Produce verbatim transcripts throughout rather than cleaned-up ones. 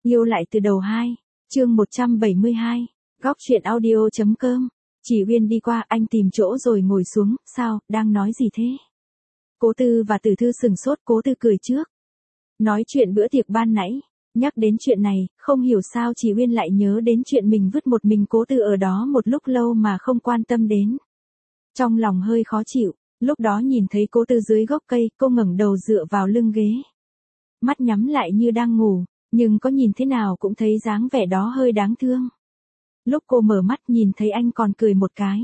Yêu lại từ đầu hai, chương một trăm bảy mươi hai, góc truyện audio.com. Chỉ Uyên đi qua, anh tìm chỗ rồi ngồi xuống, sao, đang nói gì thế? Cố Tư và Tử Thư sừng sốt, Cố Tư cười trước. Nói chuyện bữa tiệc ban nãy, nhắc đến chuyện này, không hiểu sao Chỉ Uyên lại nhớ đến chuyện mình vứt một mình Cố Tư ở đó một lúc lâu mà không quan tâm đến. Trong lòng hơi khó chịu, lúc đó nhìn thấy Cố Tư dưới gốc cây, cô ngẩng đầu dựa vào lưng ghế. Mắt nhắm lại như đang ngủ, nhưng có nhìn thế nào cũng thấy dáng vẻ đó hơi đáng thương. Lúc cô mở mắt nhìn thấy anh còn cười một cái.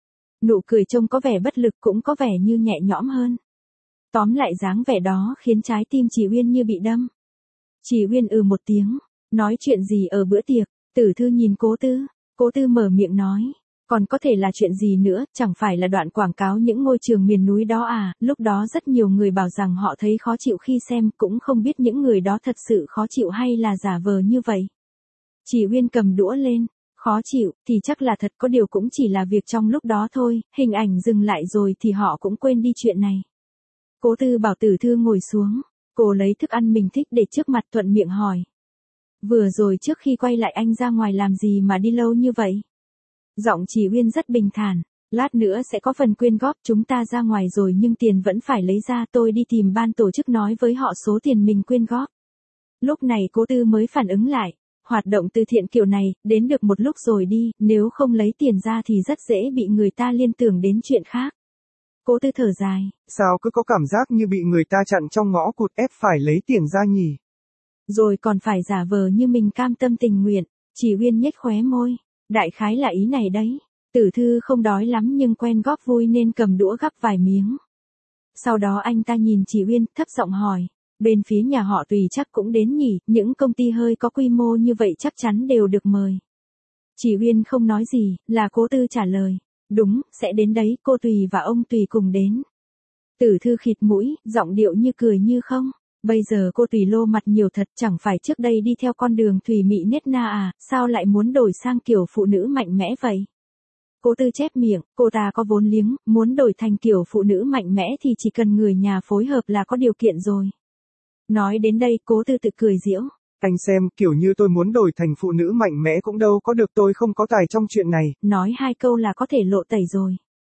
Nụ cười trông có vẻ bất lực cũng có vẻ như nhẹ nhõm hơn. Tóm lại dáng vẻ đó khiến trái tim Chỉ Uyên như bị đâm. Chỉ Uyên ừ một tiếng, nói chuyện gì ở bữa tiệc, Tử Thư nhìn Cố Tư, Cố Tư mở miệng nói, còn có thể là chuyện gì nữa, chẳng phải là đoạn quảng cáo những ngôi trường miền núi đó à, lúc đó rất nhiều người bảo rằng họ thấy khó chịu khi xem, cũng không biết những người đó thật sự khó chịu hay là giả vờ như vậy. Chỉ Uyên cầm đũa lên, khó chịu, thì chắc là thật, có điều cũng chỉ là việc trong lúc đó thôi, hình ảnh dừng lại rồi thì họ cũng quên đi chuyện này. Cố Tư bảo Tử Thư ngồi xuống, cô lấy thức ăn mình thích để trước mặt thuận miệng hỏi. Vừa rồi trước khi quay lại anh ra ngoài làm gì mà đi lâu như vậy? Giọng Chỉ Uyên rất bình thản, lát nữa sẽ có phần quyên góp, chúng ta ra ngoài rồi nhưng tiền vẫn phải lấy ra, tôi đi tìm ban tổ chức nói với họ số tiền mình quyên góp. Lúc này Cố Tư mới phản ứng lại, hoạt động từ thiện kiểu này, đến được một lúc rồi đi, nếu không lấy tiền ra thì rất dễ bị người ta liên tưởng đến chuyện khác. Cố Tư thở dài. Sao cứ có cảm giác như bị người ta chặn trong ngõ cụt ép phải lấy tiền ra nhỉ? Rồi còn phải giả vờ như mình cam tâm tình nguyện, Chỉ Uyên nhếch khóe môi. Đại khái là ý này đấy. Tử Thư không đói lắm nhưng quen góp vui nên cầm đũa gắp vài miếng. Sau đó anh ta nhìn Chỉ Uyên, thấp giọng hỏi, bên phía nhà họ Tùy chắc cũng đến nhỉ, những công ty hơi có quy mô như vậy chắc chắn đều được mời. Chỉ Uyên không nói gì, là Cố Tư trả lời, đúng, sẽ đến đấy, cô Tùy và ông Tùy cùng đến. Tử Thư khịt mũi, giọng điệu như cười như không. Bây giờ cô Tùy lô mặt nhiều thật, chẳng phải trước đây đi theo con đường thủy mị nết na à, sao lại muốn đổi sang kiểu phụ nữ mạnh mẽ vậy? Cố Tư chép miệng, cô ta có vốn liếng, muốn đổi thành kiểu phụ nữ mạnh mẽ thì chỉ cần người nhà phối hợp là có điều kiện rồi. Nói đến đây Cố Tư tự cười giễu. Anh xem, kiểu như tôi muốn đổi thành phụ nữ mạnh mẽ cũng đâu có được, tôi không có tài trong chuyện này. Nói hai câu là có thể lộ tẩy rồi.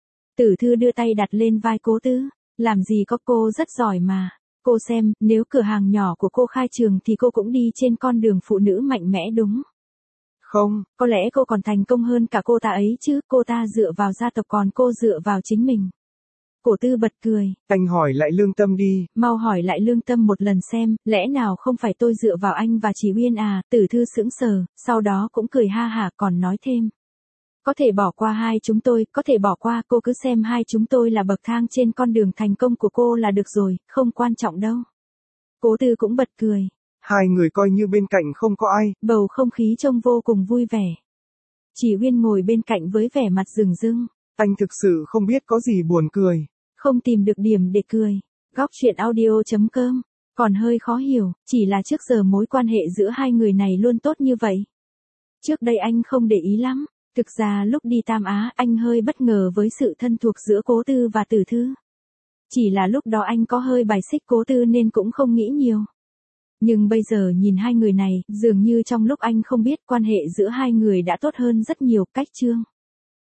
Tử Thư đưa tay đặt lên vai Cố Tư, làm gì có, cô rất giỏi mà. Cô xem, nếu cửa hàng nhỏ của cô khai trường thì cô cũng đi trên con đường phụ nữ mạnh mẽ đúng. Không, có lẽ cô còn thành công hơn cả cô ta ấy chứ, cô ta dựa vào gia tộc còn cô dựa vào chính mình. Cố Tư bật cười. Anh hỏi lại Lương Tâm đi. Mau hỏi lại Lương Tâm một lần xem, lẽ nào không phải tôi dựa vào anh và Chỉ Uyên à, Tử Thư sững sờ, sau đó cũng cười ha hả còn nói thêm. Có thể bỏ qua hai chúng tôi, có thể bỏ qua, cô cứ xem hai chúng tôi là bậc thang trên con đường thành công của cô là được rồi, không quan trọng đâu. Cố Tư cũng bật cười. Hai người coi như bên cạnh không có ai. Bầu không khí trông vô cùng vui vẻ. Chỉ Uyên ngồi bên cạnh với vẻ mặt rừng rưng. Anh thực sự không biết có gì buồn cười. Không tìm được điểm để cười. Góc truyện audio.com. Còn hơi khó hiểu, chỉ là trước giờ mối quan hệ giữa hai người này luôn tốt như vậy. Trước đây anh không để ý lắm. Thực ra lúc đi Tam Á anh hơi bất ngờ với sự thân thuộc giữa Cố Tư và Tử Thư. Chỉ là lúc đó anh có hơi bài xích Cố Tư nên cũng không nghĩ nhiều. Nhưng bây giờ nhìn hai người này, dường như trong lúc anh không biết quan hệ giữa hai người đã tốt hơn rất nhiều, cách chương.